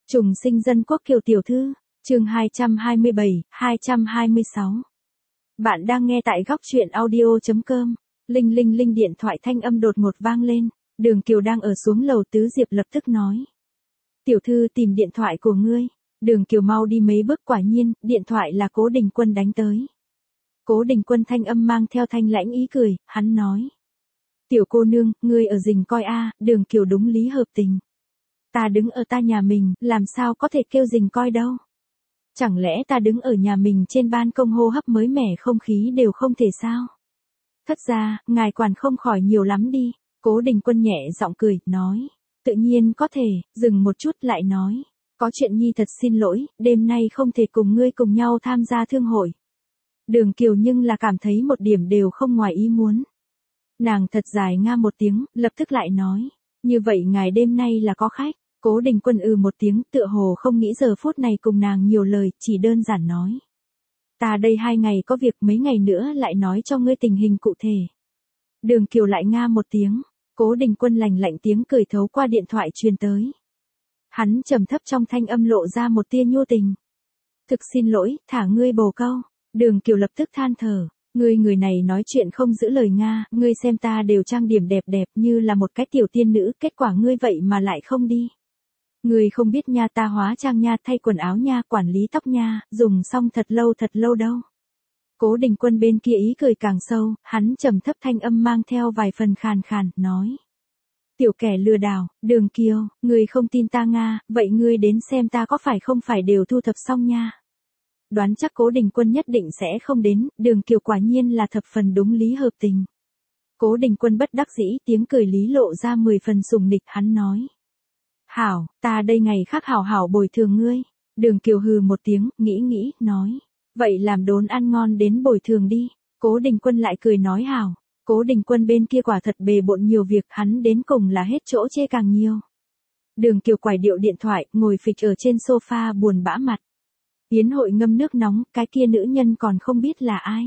Trùng sinh dân quốc Kiều tiểu thư, chương 227, 226. Bạn đang nghe tại góc truyện audio.com. Linh linh linh, điện thoại thanh âm đột ngột vang lên. Đường Kiều đang ở xuống lầu, Tứ Diệp lập tức nói. Tiểu thư tìm điện thoại của ngươi. Đường Kiều mau đi mấy bước, quả nhiên, điện thoại là Cố Đình Quân đánh tới. Cố Đình Quân thanh âm mang theo thanh lãnh ý cười, hắn nói. Tiểu cô nương, ngươi ở rình coi a. Đường Kiều đúng lý hợp tình. Ta đứng ở ta nhà mình, làm sao có thể kêu rình coi đâu. Chẳng lẽ ta đứng ở nhà mình trên ban công hô hấp mới mẻ không khí đều không thể sao? Thật ra, ngài quản không khỏi nhiều lắm đi. Cố Đình Quân nhẹ giọng cười, nói. Tự nhiên có thể, dừng một chút lại nói. Có chuyện nhi thật xin lỗi, đêm nay không thể cùng ngươi cùng nhau tham gia thương hội. Đường Kiều nhưng là cảm thấy một điểm đều không ngoài ý muốn. Nàng thật dài nga một tiếng, lập tức lại nói. Như vậy ngài đêm nay là có khách. Cố Đình Quân một tiếng, tựa hồ không nghĩ giờ phút này cùng nàng nhiều lời, chỉ đơn giản nói. Ta đây 2 ngày có việc, mấy ngày nữa lại nói cho ngươi tình hình cụ thể. Đường Kiều lại nga một tiếng. Cố Đình Quân lạnh lạnh tiếng cười thấu qua điện thoại truyền tới. Hắn trầm thấp trong thanh âm lộ ra một tia nhu tình. Thực xin lỗi, thả ngươi bồ câu. Đường Kiều lập tức than thở. Ngươi người này nói chuyện không giữ lời nga, ngươi xem ta đều trang điểm đẹp đẹp như là một cái tiểu tiên nữ, kết quả ngươi vậy mà lại không đi. Ngươi không biết nha, ta hóa trang nha, thay quần áo nha, quản lý tóc nha, dùng xong thật lâu đâu. Cố Đình Quân bên kia ý cười càng sâu, hắn trầm thấp thanh âm mang theo vài phần khàn khàn, nói. Tiểu kẻ lừa đảo, Đường Kiều, ngươi không tin ta nga, vậy ngươi đến xem ta có phải không phải đều thu thập xong nha. Đoán chắc Cố Đình Quân nhất định sẽ không đến, Đường Kiều quả nhiên là thập phần đúng lý hợp tình. Cố Đình Quân bất đắc dĩ, tiếng cười lý lộ ra 10 phần sủng nịch, hắn nói. Hảo, ta đây ngày khác hảo hảo bồi thường ngươi. Đường Kiều hừ một tiếng, nghĩ, nói. Vậy làm đốn ăn ngon đến bồi thường đi. Cố Đình Quân lại cười nói hảo. Cố Đình Quân bên kia quả thật bề bộn nhiều việc, hắn đến cùng là hết chỗ chê càng nhiều. Đường Kiều quải điệu điện thoại, ngồi phịch ở trên sofa buồn bã mặt. Yến hội ngâm nước nóng, cái kia nữ nhân còn không biết là ai.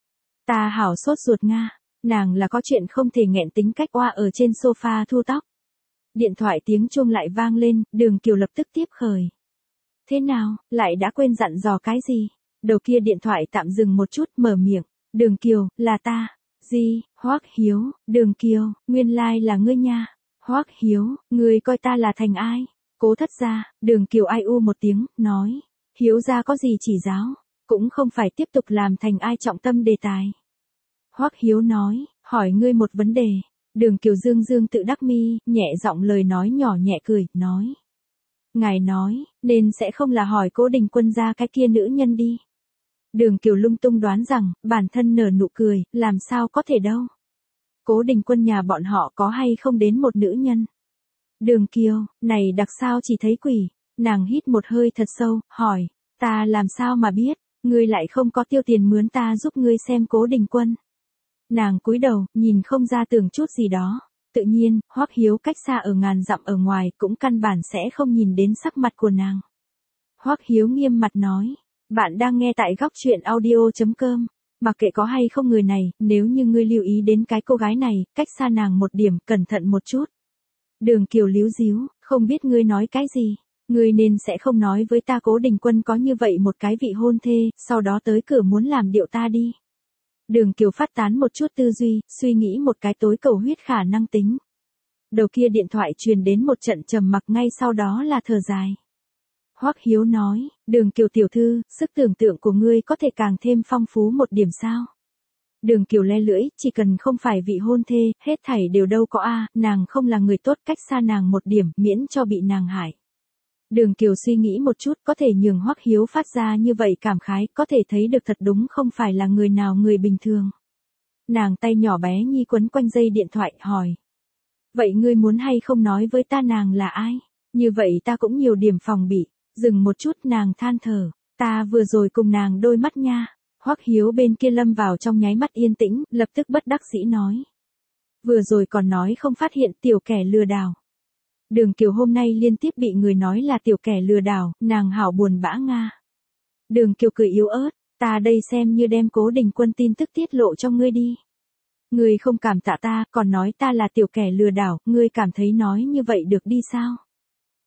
Ta hảo sốt ruột nga, nàng là có chuyện không thể nghẹn tính cách oa ở trên sofa thu tóc. Điện thoại tiếng chuông lại vang lên, Đường Kiều lập tức tiếp khởi. Thế nào, lại đã quên dặn dò cái gì? Đầu kia điện thoại tạm dừng một chút, mở miệng. Đường Kiều, là ta. Gì, Hoắc Hiếu, Đường Kiều, nguyên lai là ngươi nha. Hoắc Hiếu, ngươi coi ta là thành ai? Cố thất gia, Đường Kiều ai u một tiếng, nói. Hiếu gia có gì chỉ giáo, cũng không phải tiếp tục làm thành ai trọng tâm đề tài. Hoắc Hiếu nói, hỏi ngươi một vấn đề. Đường Kiều dương tự đắc mi, nhẹ giọng lời nói nhỏ nhẹ cười, nói. Ngài nói, nên sẽ không là hỏi Cố Đình Quân ra cái kia nữ nhân đi. Đường Kiều lung tung đoán rằng, bản thân nở nụ cười, làm sao có thể đâu. Cố Đình Quân nhà bọn họ có hay không đến một nữ nhân. Đường Kiều, này đặc sao chỉ thấy quỷ. Nàng hít một hơi thật sâu, hỏi, ta làm sao mà biết, ngươi lại không có tiêu tiền mướn ta giúp ngươi xem Cố Đình Quân. Nàng cúi đầu, nhìn không ra tưởng chút gì đó. Tự nhiên, Hoắc Hiếu cách xa ở ngàn dặm ở ngoài cũng căn bản sẽ không nhìn đến sắc mặt của nàng. Hoắc Hiếu nghiêm mặt nói, bạn đang nghe tại góc truyện audio.com. Mặc kệ có hay không người này, nếu như ngươi lưu ý đến cái cô gái này, cách xa nàng một điểm, cẩn thận một chút. Đường Kiều líu díu, không biết ngươi nói cái gì. Ngươi nên sẽ không nói với ta Cố Đình Quân có như vậy một cái vị hôn thê, sau đó tới cửa muốn làm điệu ta đi. Đường Kiều phát tán một chút tư duy, suy nghĩ một cái tối cầu huyết khả năng tính. Đầu kia điện thoại truyền đến một trận trầm mặc, ngay sau đó là thở dài. Hoắc Hiếu nói, Đường Kiều tiểu thư, sức tưởng tượng của ngươi có thể càng thêm phong phú một điểm sao? Đường Kiều le lưỡi, chỉ cần không phải vị hôn thê, hết thảy đều đâu có a, nàng không là người tốt, cách xa nàng một điểm, miễn cho bị nàng hại. Đường Kiều suy nghĩ một chút, có thể nhường Hoắc Hiếu phát ra như vậy cảm khái, có thể thấy được thật đúng không phải là người nào người bình thường. Nàng tay nhỏ bé nhi quấn quanh dây điện thoại, hỏi. Vậy ngươi muốn hay không nói với ta nàng là ai? Như vậy ta cũng nhiều điểm phòng bị. Dừng một chút, nàng than thở. Ta vừa rồi cùng nàng đôi mắt nha. Hoắc Hiếu bên kia lâm vào trong nháy mắt yên tĩnh, lập tức bất đắc dĩ nói. Vừa rồi còn nói không phát hiện tiểu kẻ lừa đảo. Đường Kiều hôm nay liên tiếp bị người nói là tiểu kẻ lừa đảo, nàng hảo buồn bã nga. Đường Kiều cười yếu ớt, ta đây xem như đem Cố Đình Quân tin tức tiết lộ cho ngươi đi. Ngươi không cảm tạ ta, còn nói ta là tiểu kẻ lừa đảo, ngươi cảm thấy nói như vậy được đi sao?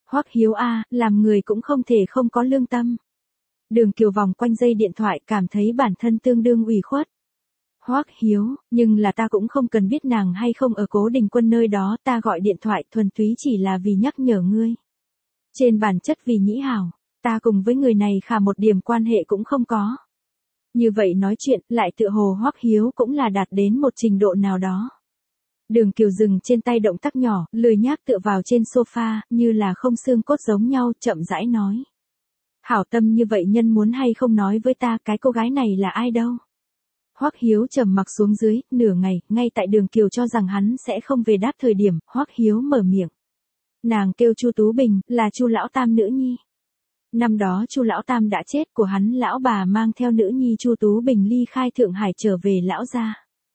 Hoắc Hiếu a, làm người cũng không thể không có lương tâm. Đường Kiều vòng quanh dây điện thoại cảm thấy bản thân tương đương ủy khuất. Hoắc Hiếu, nhưng là ta cũng không cần biết nàng hay không ở Cố Đình Quân nơi đó, ta gọi điện thoại thuần túy chỉ là vì nhắc nhở ngươi. Trên bản chất vì nhĩ hảo, ta cùng với người này khả một điểm quan hệ cũng không có. Như vậy nói chuyện, lại tựa hồ Hoắc Hiếu cũng là đạt đến một trình độ nào đó. Đường Kiều dừng trên tay động tác nhỏ, lười nhác tựa vào trên sofa, như là không xương cốt giống nhau, chậm rãi nói. Hảo tâm như vậy nhân muốn hay không nói với ta cái cô gái này là ai đâu. Hoắc Hiếu trầm mặc xuống dưới, nửa ngày, ngay tại Đường Kiều cho rằng hắn sẽ không về đáp thời điểm, Hoắc Hiếu mở miệng. Nàng kêu Chu Tú Bình, là Chu lão tam nữ nhi. Năm đó Chu lão tam đã chết, của hắn lão bà mang theo nữ nhi Chu Tú Bình ly khai Thượng Hải trở về lão gia.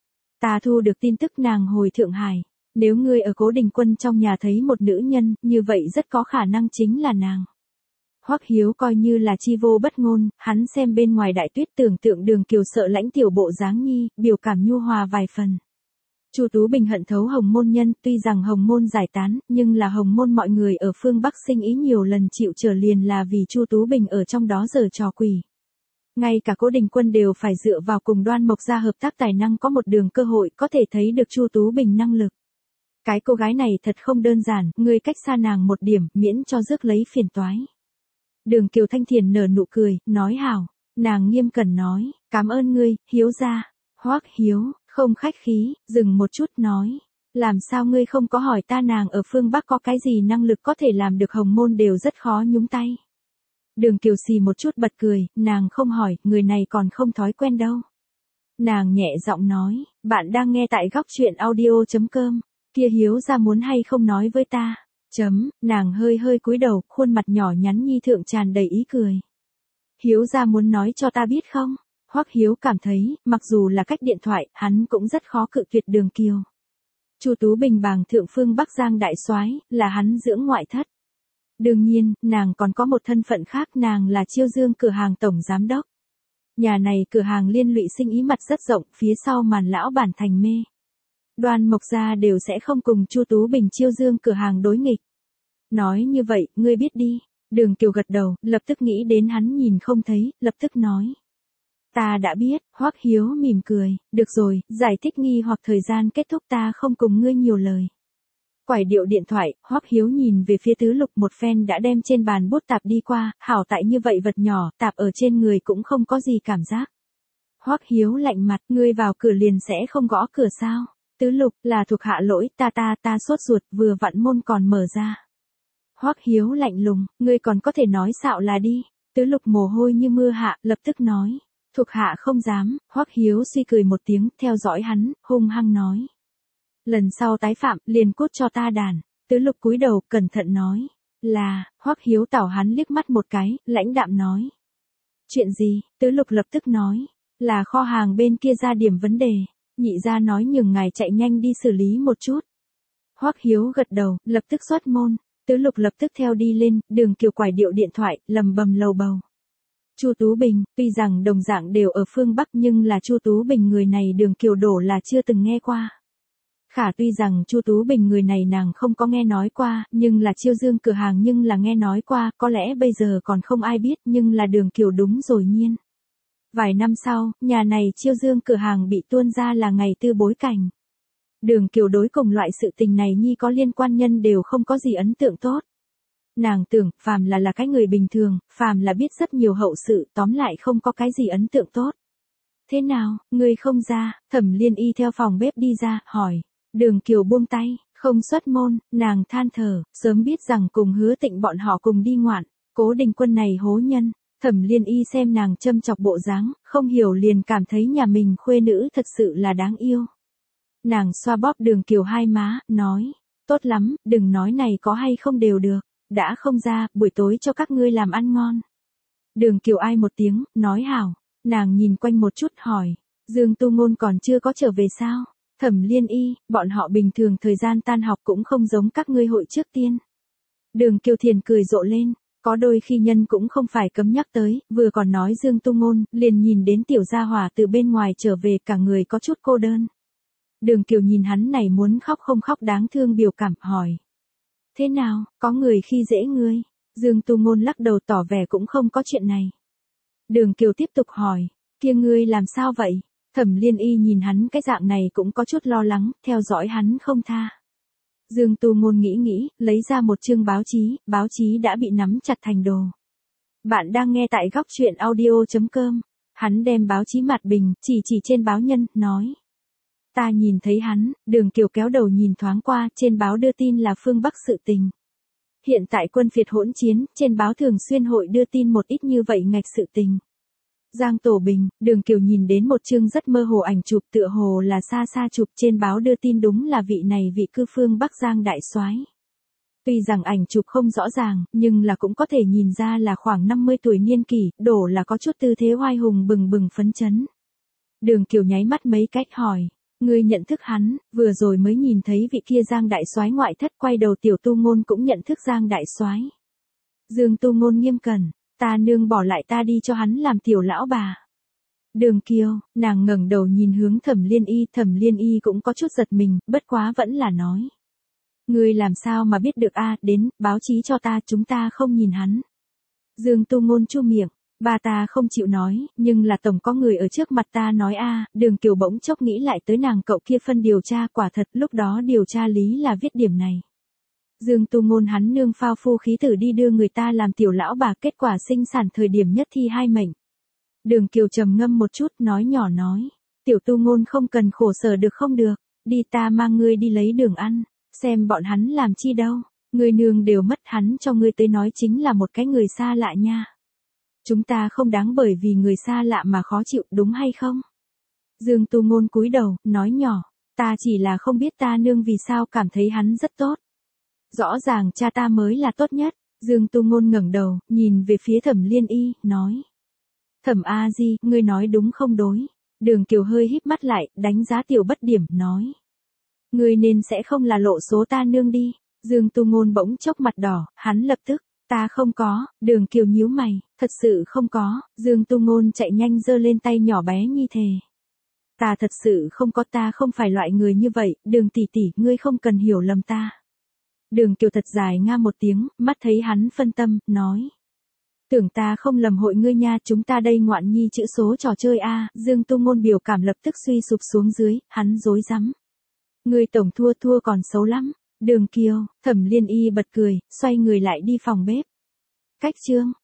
Ta thu được tin tức nàng hồi Thượng Hải, nếu ngươi ở Cố Đình Quân trong nhà thấy một nữ nhân, như vậy rất có khả năng chính là nàng. Hoắc Hiếu coi như là chi vô bất ngôn, hắn xem bên ngoài đại tuyết tưởng tượng Đường Kiều sợ lãnh tiểu bộ dáng nhi, biểu cảm nhu hòa vài phần. Chu Tú Bình hận thấu Hồng Môn nhân, tuy rằng Hồng Môn giải tán, nhưng là Hồng Môn mọi người ở phương Bắc sinh ý nhiều lần chịu trở liền là vì Chu Tú Bình ở trong đó giở trò quỷ. Ngay cả Cố Đình Quân đều phải dựa vào cùng Đoan Mộc gia hợp tác tài năng có một đường cơ hội có thể thấy được Chu Tú Bình năng lực. Cái cô gái này thật không đơn giản, ngươi cách xa nàng một điểm, miễn cho rước lấy phiền toái. Đường Kiều thanh thiền nở nụ cười, nói hảo, nàng nghiêm cẩn nói, cảm ơn ngươi, Hiếu gia. Hoắc Hiếu, không khách khí, dừng một chút nói, làm sao ngươi không có hỏi ta nàng ở phương Bắc có cái gì năng lực có thể làm được Hồng Môn đều rất khó nhúng tay. Đường Kiều xì một chút bật cười, nàng không hỏi, người này còn không thói quen đâu. Nàng nhẹ giọng nói, bạn đang nghe tại góc truyện audio.com, kia Hiếu gia muốn hay không nói với ta. Nàng hơi hơi cúi đầu, khuôn mặt nhỏ nhắn nhi thượng tràn đầy ý cười. Hiếu gia muốn nói cho ta biết không? Hoắc Hiếu cảm thấy, mặc dù là cách điện thoại, hắn cũng rất khó cự tuyệt Đường Kiều. Chu Tú Bình bàng thượng phương Bắc Giang đại soái, là hắn dưỡng ngoại thất. Đương nhiên, nàng còn có một thân phận khác, nàng là Chiêu Dương cửa hàng tổng giám đốc. Nhà này cửa hàng liên lụy sinh ý mặt rất rộng, phía sau màn lão bản thành mê. Đoan Mộc gia đều sẽ không cùng Chu Tú Bình Chiêu Dương cửa hàng đối nghịch. Nói như vậy, ngươi biết đi. Đường Kiều gật đầu, lập tức nghĩ đến hắn nhìn không thấy, lập tức nói. Ta đã biết, Hoắc Hiếu mỉm cười, được rồi, giải thích nghi hoặc thời gian kết thúc ta không cùng ngươi nhiều lời. Quải điệu điện thoại, Hoắc Hiếu nhìn về phía Tứ Lục một phen đã đem trên bàn bút tạp đi qua, hảo tại như vậy vật nhỏ, tạp ở trên người cũng không có gì cảm giác. Hoắc Hiếu lạnh mặt, ngươi vào cửa liền sẽ không gõ cửa sao? Tứ Lục, là thuộc hạ lỗi, ta sốt ruột, vừa vặn môn còn mở ra. Hoắc Hiếu lạnh lùng, ngươi còn có thể nói xạo là đi. Tứ Lục mồ hôi như mưa hạ, lập tức nói. Thuộc hạ không dám, Hoắc Hiếu suy cười một tiếng, theo dõi hắn, hung hăng nói. Lần sau tái phạm, liền cút cho ta đàn. Tứ Lục cúi đầu, cẩn thận nói. Là, Hoắc Hiếu tảo hắn liếc mắt một cái, lãnh đạm nói. Chuyện gì? Tứ Lục lập tức nói. Là kho hàng bên kia ra điểm vấn đề. Nhị gia nói nhường ngài chạy nhanh đi xử lý một chút. Hoắc Hiếu gật đầu, lập tức xuất môn. Tứ Lục lập tức theo đi lên, Đường Kiều quải điệu điện thoại, lầm bầm lầu bầu. Chu Tú Bình, tuy rằng đồng dạng đều ở phương Bắc nhưng là Chu Tú Bình người này Đường Kiều đổ là chưa từng nghe qua. Khả tuy rằng Chu Tú Bình người này nàng không có nghe nói qua, nhưng là Chiêu Dương cửa hàng nhưng là nghe nói qua, có lẽ bây giờ còn không ai biết nhưng là Đường Kiều đúng rồi nhiên. Vài năm sau, nhà này Chiêu Dương cửa hàng bị tuôn ra là ngày tư bối cảnh. Đường Kiều đối cùng loại sự tình này nhi có liên quan nhân đều không có gì ấn tượng tốt. Nàng tưởng, phàm là cái người bình thường, phàm là biết rất nhiều hậu sự, tóm lại không có cái gì ấn tượng tốt. Thế nào, ngươi không ra? Thẩm Liên Y theo phòng bếp đi ra, hỏi. Đường Kiều buông tay, không xuất môn, nàng than thở, sớm biết rằng cùng Hứa Tịnh bọn họ cùng đi ngoạn, Cố Đình Quân này hố nhân. Thẩm Liên Y xem nàng châm chọc bộ dáng, không hiểu liền cảm thấy nhà mình khuê nữ thật sự là đáng yêu. Nàng xoa bóp Đường Kiều hai má, nói, tốt lắm, đừng nói này có hay không đều được, đã không ra, buổi tối cho các ngươi làm ăn ngon. Đường Kiều ai một tiếng, nói hảo, nàng nhìn quanh một chút hỏi, Dương Tu Ngôn còn chưa có trở về sao? Thẩm Liên Y, bọn họ bình thường thời gian tan học cũng không giống các ngươi hội trước tiên. Đường Kiều Thiền cười rộ lên. Có đôi khi nhân cũng không phải cấm nhắc tới, vừa còn nói Dương Tu Ngôn, liền nhìn đến tiểu gia hỏa từ bên ngoài trở về cả người có chút cô đơn. Đường Kiều nhìn hắn này muốn khóc không khóc đáng thương biểu cảm, hỏi. Thế nào, có người khi dễ ngươi? Dương Tu Ngôn lắc đầu tỏ vẻ cũng không có chuyện này. Đường Kiều tiếp tục hỏi, kia ngươi làm sao vậy? Thẩm Liên Y nhìn hắn cái dạng này cũng có chút lo lắng, theo dõi hắn không tha. Dương Tu Ngôn nghĩ nghĩ, lấy ra một chương báo chí đã bị nắm chặt thành đồ. Bạn đang nghe tại góc truyện audio.com. Hắn đem báo chí mặt bình, chỉ trên báo Nhân, nói. Ta nhìn thấy hắn, Đường Kiều kéo đầu nhìn thoáng qua, trên báo đưa tin là phương Bắc sự tình. Hiện tại quân phiệt hỗn chiến, trên báo thường xuyên hội đưa tin một ít như vậy ngạch sự tình. Giang Tổ Bình, Đường Kiều nhìn đến một chương rất mơ hồ ảnh chụp tựa hồ là xa xa chụp trên báo đưa tin đúng là vị này vị cư phương Bắc Giang đại soái. Tuy rằng ảnh chụp không rõ ràng, nhưng là cũng có thể nhìn ra là khoảng 50 tuổi niên kỷ, đổ là có chút tư thế oai hùng bừng bừng phấn chấn. Đường Kiều nháy mắt mấy cách hỏi, ngươi nhận thức hắn, vừa rồi mới nhìn thấy vị kia Giang đại soái ngoại thất, quay đầu Tiểu Tu Ngôn cũng nhận thức Giang đại soái. Dương Tu Ngôn nghiêm cẩn, ta nương bỏ lại ta đi cho hắn làm tiểu lão bà. Đường Kiều, nàng ngẩng đầu nhìn hướng Thẩm Liên Y cũng có chút giật mình, bất quá vẫn là nói. Ngươi làm sao mà biết được a? Đến, báo chí cho ta, chúng ta không nhìn hắn. Dương Tu Ngôn chu miệng, ba ta không chịu nói, nhưng là tổng có người ở trước mặt ta nói a. Đường Kiều bỗng chốc nghĩ lại tới nàng cậu kia phân điều tra, quả thật lúc đó điều tra lý là viết điểm này. Dương Tu Ngôn hắn nương phao phu khí tử đi đưa người ta làm tiểu lão bà, kết quả sinh sản thời điểm nhất thi hai mệnh. Đường Kiều trầm ngâm một chút, nói nhỏ nói, Tiểu Tu Ngôn không cần khổ sở được không được, đi ta mang ngươi đi lấy đường ăn, xem bọn hắn làm chi đâu, ngươi nương đều mất, hắn cho ngươi tới nói chính là một cái người xa lạ nha. Chúng ta không đáng bởi vì người xa lạ mà khó chịu, đúng hay không? Dương Tu Ngôn cúi đầu, nói nhỏ, ta chỉ là không biết ta nương vì sao cảm thấy hắn rất tốt. Rõ ràng cha ta mới là tốt nhất. Dương Tu Ngôn ngẩng đầu, nhìn về phía Thẩm Liên Y, nói. Thẩm A Di, ngươi nói đúng không đối? Đường Kiều hơi híp mắt lại, đánh giá Tiểu Bất Điểm, nói. Ngươi nên sẽ không là lộ số ta nương đi. Dương Tu Ngôn bỗng chốc mặt đỏ, hắn lập tức. Ta không có. Đường Kiều nhíu mày, thật sự không có. Dương Tu Ngôn chạy nhanh giơ lên tay nhỏ bé nhi thề. Ta thật sự không có, ta không phải loại người như vậy, Đường tỷ tỷ, ngươi không cần hiểu lầm ta. Đường Kiều thật dài nga một tiếng, mắt thấy hắn phân tâm, nói. Tưởng ta không lầm hội ngươi nha, chúng ta đây ngoạn nhi chữ số trò chơi a. Dương Tu Ngôn biểu cảm lập tức suy sụp xuống dưới, hắn rối rắm. Ngươi tổng thua còn xấu lắm. Đường Kiều, Thẩm Liên Y bật cười, xoay người lại đi phòng bếp. Cách chương